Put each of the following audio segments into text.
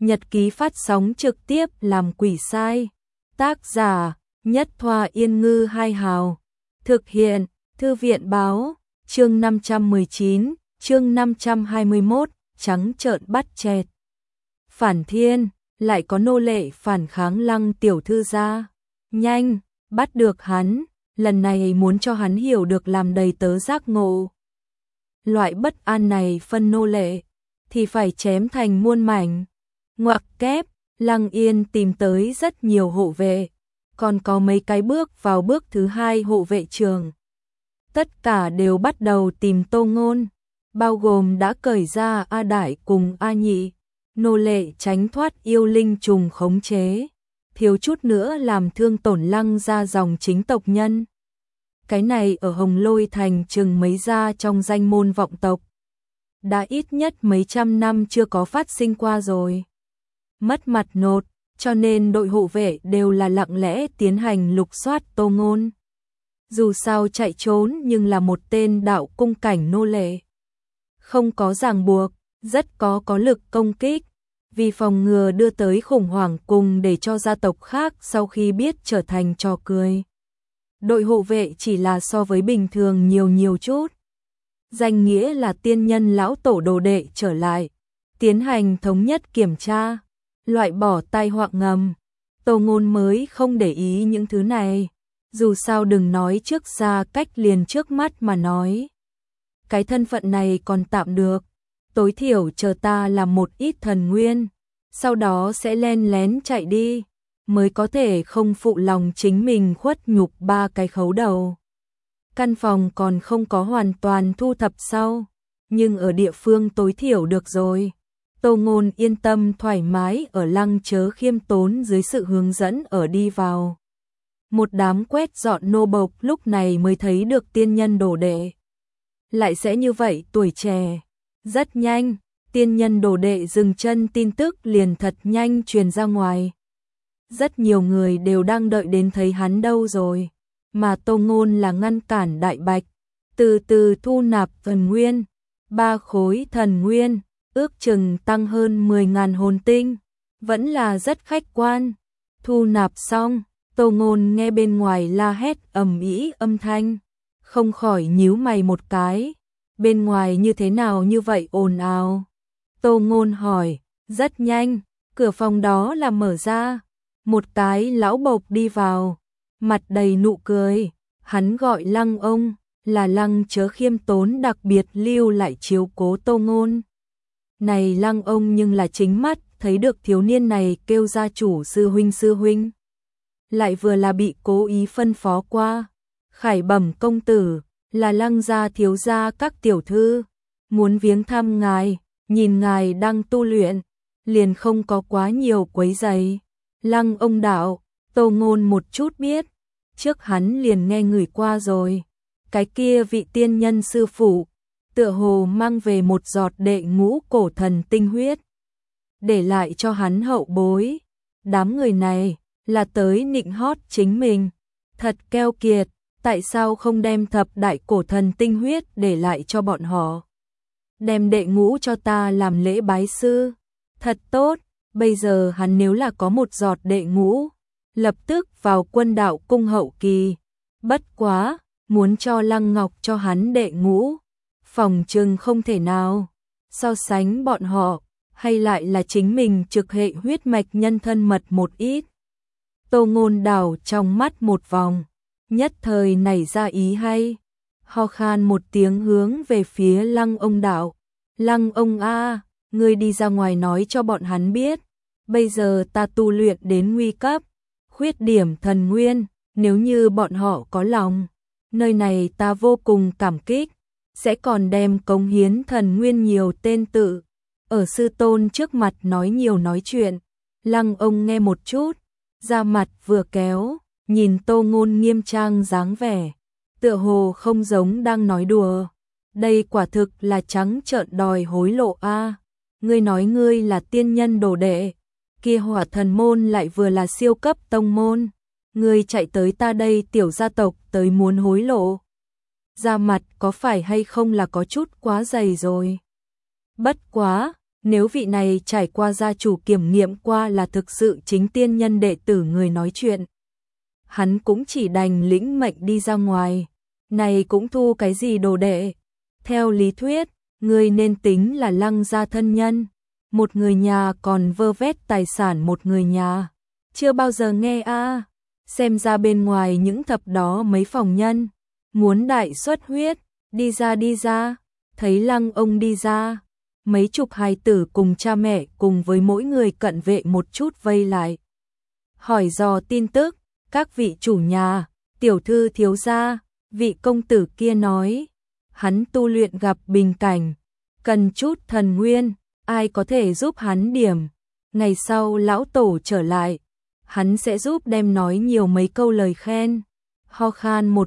nhật ký phát sóng trực tiếp làm quỷ sai. Tác giả Nhất Thoa Yên Ngư Hai Hào. Thực hiện Thư viện Báo. Chương 519, chương 521, trắng trợn bắt chẹt. Phản thiên, lại có nô lệ phản kháng Lăng tiểu thư gia. Nhanh, bắt được hắn, lần này muốn cho hắn hiểu được làm đầy tớ giác ngộ. Loại bất an này phân nô lệ, thì phải chém thành muôn mảnh. Ngoặc kép, Lăng Yên tìm tới rất nhiều hộ vệ, còn có mấy cái bước vào bước thứ hai hộ vệ trường. Tất cả đều bắt đầu tìm Tô Ngôn, bao gồm đã cởi ra A Đại cùng A Nhị, nô lệ tránh thoát yêu linh trùng khống chế, thiếu chút nữa làm thương tổn Lăng gia dòng chính tộc nhân. Cái này ở Hồng Lôi Thành chừng mấy gia trong danh môn vọng tộc. Đã ít nhất mấy trăm năm chưa có phát sinh qua rồi. Mất mặt nột, cho nên đội hộ vệ đều là lặng lẽ tiến hành lục soát Tô Ngôn. Dù sao chạy trốn nhưng là một tên đạo cung cảnh nô lệ. Không có ràng buộc, rất có lực công kích. Vì phòng ngừa đưa tới khủng hoảng cùng để cho gia tộc khác sau khi biết trở thành trò cười. Đội hộ vệ chỉ là so với bình thường nhiều chút. Danh nghĩa là tiên nhân lão tổ đồ đệ trở lại, tiến hành thống nhất kiểm tra, loại bỏ tai họa ngầm. Tô Ngôn mới không để ý những thứ này, dù sao đừng nói trước xa cách liền trước mắt mà nói. Cái thân phận này còn tạm được, tối thiểu chờ ta làm một ít thần nguyên, sau đó sẽ len lén chạy đi, mới có thể không phụ lòng chính mình khuất nhục ba cái khấu đầu. Căn phòng còn không có hoàn toàn thu thập sau, nhưng ở địa phương tối thiểu được rồi. Tô Ngôn yên tâm thoải mái ở Lăng Chớ khiêm tốn dưới sự hướng dẫn ở đi vào. Một đám quét dọn nô bộc lúc này mới thấy được tiên nhân đồ đệ. Lại sẽ như vậy tuổi trẻ. Rất nhanh, tiên nhân đồ đệ dừng chân tin tức liền thật nhanh truyền ra ngoài. Rất nhiều người đều đang đợi đến thấy hắn đâu rồi. Mà Tô Ngôn là ngăn cản Đại Bạch. Từ từ thu nạp thần nguyên. 3 khối thần nguyên, ước chừng tăng hơn 10.000 hồn tinh. Vẫn là rất khách quan. Thu nạp xong, Tô Ngôn nghe bên ngoài la hét ầm ĩ âm thanh. Không khỏi nhíu mày một cái. Bên ngoài như thế nào như vậy ồn ào? Tô Ngôn hỏi. Rất nhanh, cửa phòng đó là mở ra. Một cái lão bộc đi vào, mặt đầy nụ cười. Hắn gọi Lăng ông, là Lăng Chớ khiêm tốn đặc biệt lưu lại chiếu cố Tô Ngôn. Này Lăng ông nhưng là chính mắt thấy được thiếu niên này kêu gia chủ sư huynh. Lại vừa là bị cố ý phân phó qua. Khải bẩm công tử, là Lăng gia thiếu gia các tiểu thư, muốn viếng thăm ngài, nhìn ngài đang tu luyện, liền không có quá nhiều quấy rầy. Lăng ông đạo, Tô Ngôn một chút biết, trước hắn liền nghe người qua rồi. Cái kia vị tiên nhân sư phụ, tựa hồ mang về một giọt đệ ngũ cổ thần tinh huyết, để lại cho hắn hậu bối. Đám người này là tới nịnh hót chính mình, thật keo kiệt, tại sao không đem thập đại cổ thần tinh huyết để lại cho bọn họ? Đem đệ ngũ cho ta làm lễ bái sư, thật tốt. Bây giờ hắn nếu là có một giọt đệ ngũ, lập tức vào quân đạo cung hậu kỳ. Bất quá, muốn cho Lăng Ngọc cho hắn đệ ngũ, phòng trừng không thể nào. So sánh bọn họ, hay lại là chính mình trực hệ huyết mạch nhân thân mật một ít. Tô Ngôn đảo trong mắt một vòng, nhất thời nảy ra ý hay. Ho khan một tiếng hướng về phía Lăng ông đạo. Lăng ông a, ngươi đi ra ngoài nói cho bọn hắn biết. Bây giờ ta tu luyện đến nguy cấp, khuyết điểm thần nguyên, nếu như bọn họ có lòng, nơi này ta vô cùng cảm kích, sẽ còn đem cống hiến thần nguyên nhiều tên tự. Ở sư tôn trước mặt nói nhiều nói chuyện. Lăng ông nghe một chút, da mặt vừa kéo, nhìn Tô Ngôn nghiêm trang dáng vẻ, tựa hồ không giống đang nói đùa. Đây quả thực là trắng trợn đòi hối lộ a. Ngươi nói ngươi là tiên nhân đồ đệ, kia Hỏa Thần môn lại vừa là siêu cấp tông môn, ngươi chạy tới ta đây tiểu gia tộc tới muốn hối lộ. Da mặt có phải hay không là có chút quá dày rồi. Bất quá, Nếu vị này trải qua gia chủ kiểm nghiệm qua là thực sự chính tiên nhân đệ tử người nói chuyện, hắn cũng chỉ đành lĩnh mệnh đi ra ngoài. Này cũng thu cái gì đồ đệ? Theo lý thuyết, người nên tính là Lăng gia thân nhân, một người nhà còn vơ vét tài sản một người nhà. Chưa bao giờ nghe a. Xem ra bên ngoài những thập đó mấy phòng nhân, muốn đại xuất huyết, đi ra. Thấy Lăng ông đi ra, mấy chục hài tử cùng cha mẹ cùng với mỗi người cận vệ một chút vây lại. Hỏi dò tin tức, các vị chủ nhà, tiểu thư thiếu gia, vị công tử kia nói, hắn tu luyện gặp bình cảnh, cần chút thần nguyên, ai có thể giúp hắn điểm. Ngày sau lão tổ trở lại, hắn sẽ giúp đem nói nhiều mấy câu lời khen. Ho khan một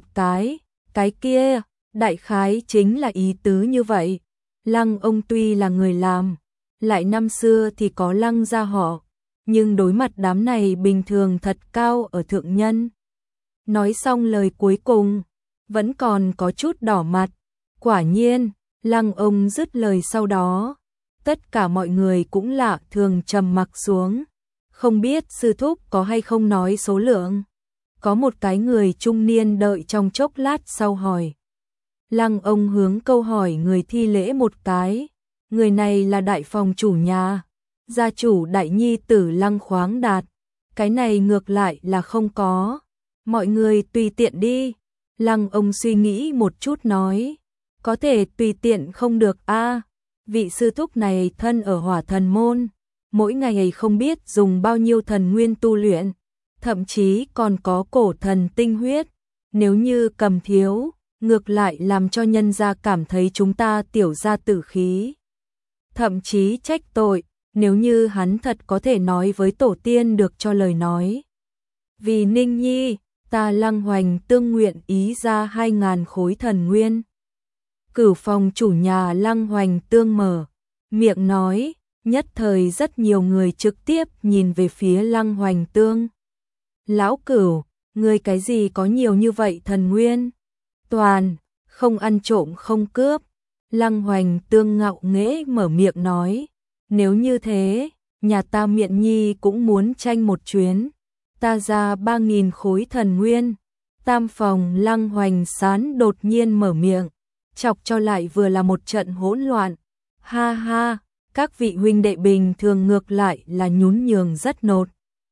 cái kia, đại khái chính là ý tứ như vậy. Lăng ông tuy là người làm, lại năm xưa thì có Lăng gia họ, nhưng đối mặt đám này bình thường thật cao ở thượng nhân. Nói xong lời cuối cùng, vẫn còn có chút đỏ mặt. Quả nhiên, Lăng ông dứt lời sau đó, tất cả mọi người cũng lạ thường trầm mặc xuống. Không biết sư thúc có hay không nói số lượng. Có một cái người trung niên đợi trong chốc lát sau hỏi. Lăng ông hướng câu hỏi người thi lễ một cái. Người này là đại phòng chủ nhà, gia chủ đại nhi tử Lăng Khoáng Đạt. Cái này ngược lại là không có. Mọi người tùy tiện đi. Lăng ông suy nghĩ một chút nói. Có thể tùy tiện không được a. Vị sư thúc này thân ở Hỏa Thần môn, mỗi ngày không biết dùng bao nhiêu thần nguyên tu luyện, thậm chí còn có cổ thần tinh huyết. Nếu như cầm thiếu, ngược lại làm cho nhân gia cảm thấy chúng ta tiểu gia tử khí. Thậm chí trách tội, nếu như hắn thật có thể nói với tổ tiên được cho lời nói. Vì Ninh Nhi, ta Lăng Hoành tương nguyện ý ra 2.000 khối thần nguyên. Cửu phòng chủ nhà Lăng Hoành tương mở miệng nói, nhất thời rất nhiều người trực tiếp nhìn về phía Lăng Hoành tương. Lão Cửu, ngươi cái gì có nhiều như vậy thần nguyên? Toàn, không ăn trộm không cướp. Lăng Hoành tương ngạo nghễ mở miệng nói, nếu như thế, nhà ta Miện Nhi cũng muốn tranh một chuyến. Ta ra 3.000 khối thần nguyên. Tam phòng Lăng Hoành Sán đột nhiên mở miệng, chọc cho lại vừa là một trận hỗn loạn. Ha ha, các vị huynh đệ bình thường ngược lại là nhún nhường rất nột.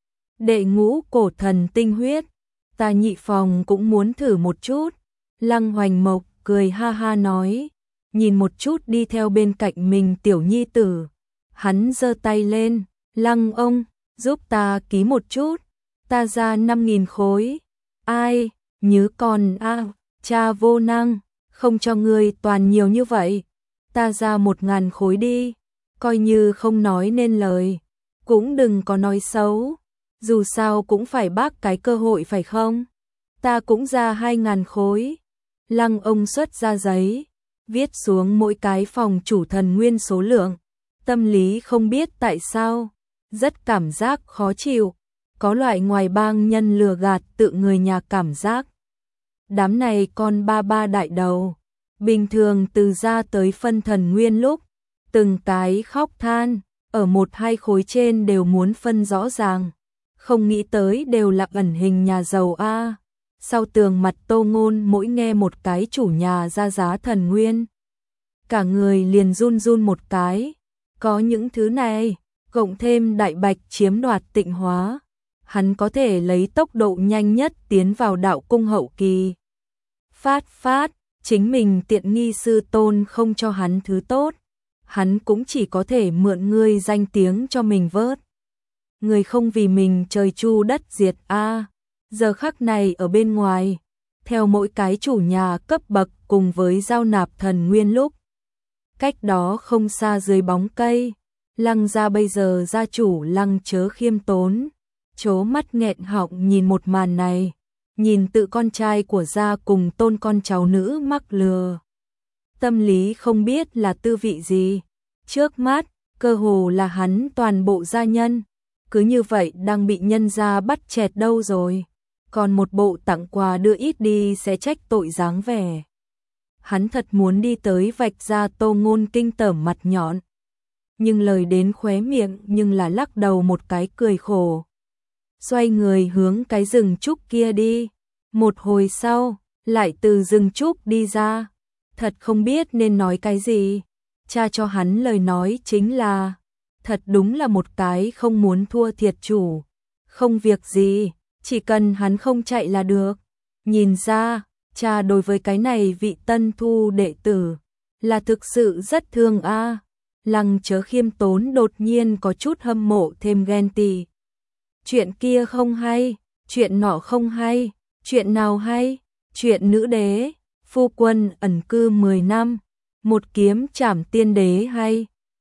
Đệ ngũ cổ thần tinh huyết, ta nhị phòng cũng muốn thử một chút. Lăng Hoành Mộc cười ha ha nói, nhìn một chút đi theo bên cạnh mình tiểu nhi tử. Hắn giơ tay lên, Lăng ông, giúp ta ký một chút, ta ra 5.000 khối. Ai, nhứ con a, cha vô năng, không cho ngươi toàn nhiều như vậy. Ta ra 1.000 khối đi, coi như không nói nên lời, cũng đừng có nói xấu, dù sao cũng phải bác cái cơ hội phải không? Ta cũng ra 2.000 khối. Lăng ông xuất ra giấy, viết xuống mỗi cái phòng chủ thần nguyên số lượng. Tâm lý không biết tại sao, rất cảm giác khó chịu, có loại ngoài bang nhân lừa gạt tự người nhà cảm giác. Đám này con ba đại đầu, bình thường từ ra tới phân thần nguyên lúc, từng cái khóc than, ở 1-2 khối trên đều muốn phân rõ ràng, không nghĩ tới đều là ẩn hình nhà giàu a. Sau tường mặt Tô Ngôn mỗi nghe một cái chủ nhà ra giá thần nguyên, cả người liền run run một cái. Có những thứ này, cộng thêm đại bạch chiếm đoạt Tịnh Hóa, hắn có thể lấy tốc độ nhanh nhất tiến vào đạo cung hậu kỳ. Phát, chính mình tiện nghi sư tôn không cho hắn thứ tốt, hắn cũng chỉ có thể mượn ngươi danh tiếng cho mình vớt. Người không vì mình trời chu đất diệt a. Giờ khắc này ở bên ngoài, theo mỗi cái chủ nhà cấp bậc cùng với giao nạp thần nguyên lúc. Cách đó không xa dưới bóng cây, Lăng gia bây giờ gia chủ Lăng Chớ khiêm tốn, trố mắt nghẹn họng nhìn một màn này, nhìn tự con trai của gia cùng tôn con cháu nữ mắc lừa. Tâm lý không biết là tư vị gì, trước mắt, cơ hồ là hắn toàn bộ gia nhân, cứ như vậy đang bị nhân gia bắt chẹt đâu rồi, còn một bộ tặng quà đưa ít đi sẽ trách tội dáng vẻ. Hắn thật muốn đi tới vạch ra Tô Ngôn kinh tởm mặt nhọn. nhưng lời đến khóe miệng nhưng là lắc đầu một cái cười khổ. Xoay người hướng cái rừng trúc kia đi, một hồi sau, lại từ rừng trúc đi ra, thật không biết nên nói cái gì. Cha cho hắn lời nói chính là, thật đúng là một cái không muốn thua thiệt chủ, không việc gì, chỉ cần hắn không chạy là được. Nhìn ra, cha đối với cái này vị tân thu đệ tử, là thực sự rất thương a. Lăng Chớ khiêm tốn đột nhiên có chút hâm mộ thêm ghen tị. Chuyện kia không hay, chuyện nọ không hay, chuyện nào hay, chuyện nữ đế, phu quân ẩn cư 10 năm, một kiếm trảm tiên đế hay,